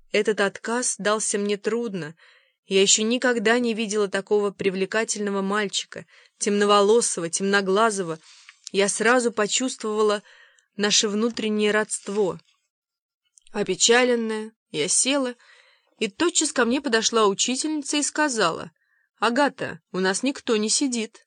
Этот отказ дался мне трудно. Я еще никогда не видела такого привлекательного мальчика, темноволосого, темноглазого. Я сразу почувствовала наше внутреннее родство. Опечаленная, я села, и тотчас ко мне подошла учительница и сказала: «Агата, у нас никто не сидит».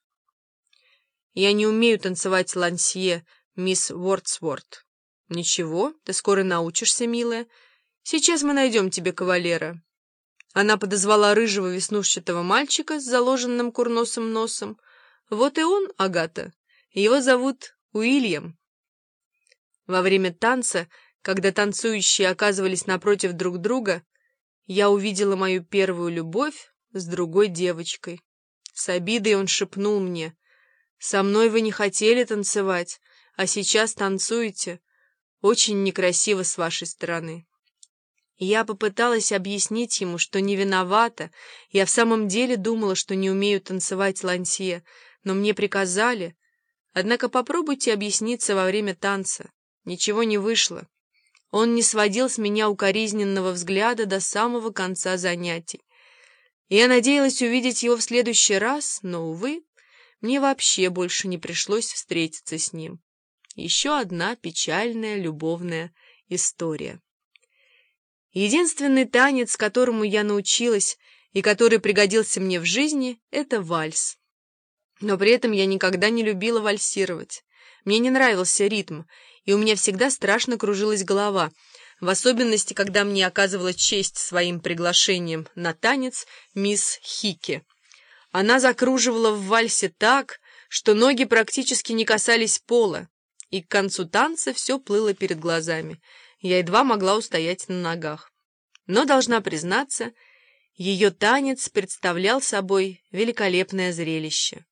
«Я не умею танцевать лансье, мисс Уордсворт». «Ничего, ты скоро научишься, милая. Сейчас мы найдем тебе кавалера». Она подозвала рыжего веснушчатого мальчика с заложенным курносым носом. «Вот и он, Агата. Его зовут Уильям». Во время танца, когда танцующие оказывались напротив друг друга, я увидела мою первую любовь с другой девочкой. С обидой он шепнул мне: «Со мной вы не хотели танцевать, а сейчас танцуете. Очень некрасиво с вашей стороны». Я попыталась объяснить ему, что не виновата. Я в самом деле думала, что не умею танцевать лансье, но мне приказали. Однако попробуйте объясниться во время танца. Ничего не вышло. Он не сводил с меня укоризненного взгляда до самого конца занятий. Я надеялась увидеть его в следующий раз, но, увы, мне вообще больше не пришлось встретиться с ним. Еще одна печальная любовная история. Единственный танец, которому я научилась и который пригодился мне в жизни, — это вальс. Но при этом я никогда не любила вальсировать. Мне не нравился ритм, и у меня всегда страшно кружилась голова, в особенности, когда мне оказывала честь своим приглашением на танец мисс Хики. Она закруживала в вальсе так, что ноги практически не касались пола, и к концу танца все плыло перед глазами. Я едва могла устоять на ногах. Но, должна признаться, ее танец представлял собой великолепное зрелище.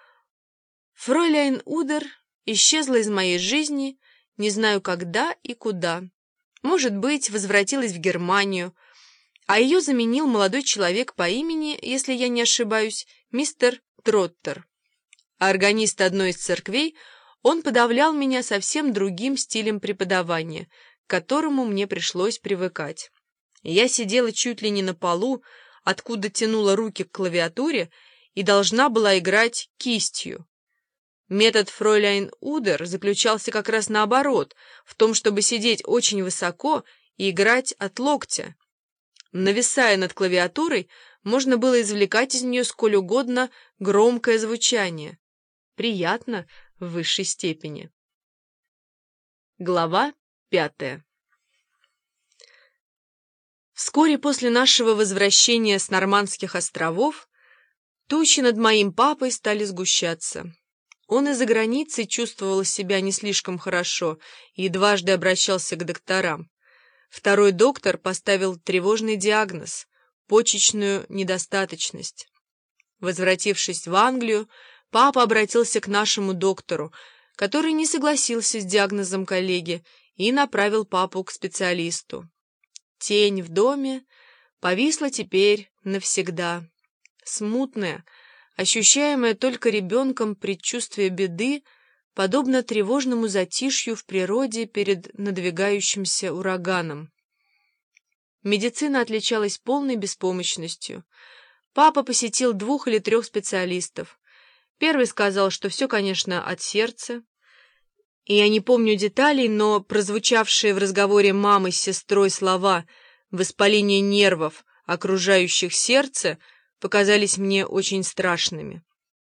Фройляйн Удер исчезла из моей жизни, не знаю когда и куда. Может быть, возвратилась в Германию, а ее заменил молодой человек по имени, если я не ошибаюсь, мистер Троттер. А органист одной из церквей, он подавлял меня совсем другим стилем преподавания, к которому мне пришлось привыкать. Я сидела чуть ли не на полу, откуда тянула руки к клавиатуре, и должна была играть кистью. Метод фройляйн Удер заключался как раз наоборот, в том, чтобы сидеть очень высоко и играть от локтя. Нависая над клавиатурой, можно было извлекать из нее сколь угодно громкое звучание. Приятно в высшей степени. Глава 5. Вскоре после нашего возвращения с Нормандских островов тучи над моим папой стали сгущаться. Он из-за границы чувствовал себя не слишком хорошо и дважды обращался к докторам. Второй доктор поставил тревожный диагноз — почечную недостаточность. Возвратившись в Англию, папа обратился к нашему доктору, который не согласился с диагнозом коллеги и направил папу к специалисту. Тень в доме повисла теперь навсегда. Смутное, ощущаемое только ребенком предчувствие беды, подобно тревожному затишью в природе перед надвигающимся ураганом. Медицина отличалась полной беспомощностью. Папа посетил 2 или 3 специалистов. Первый сказал, что все, конечно, от сердца. И я не помню деталей, но прозвучавшие в разговоре мамы с сестрой слова «воспаление нервов, окружающих сердце» показались мне очень страшными.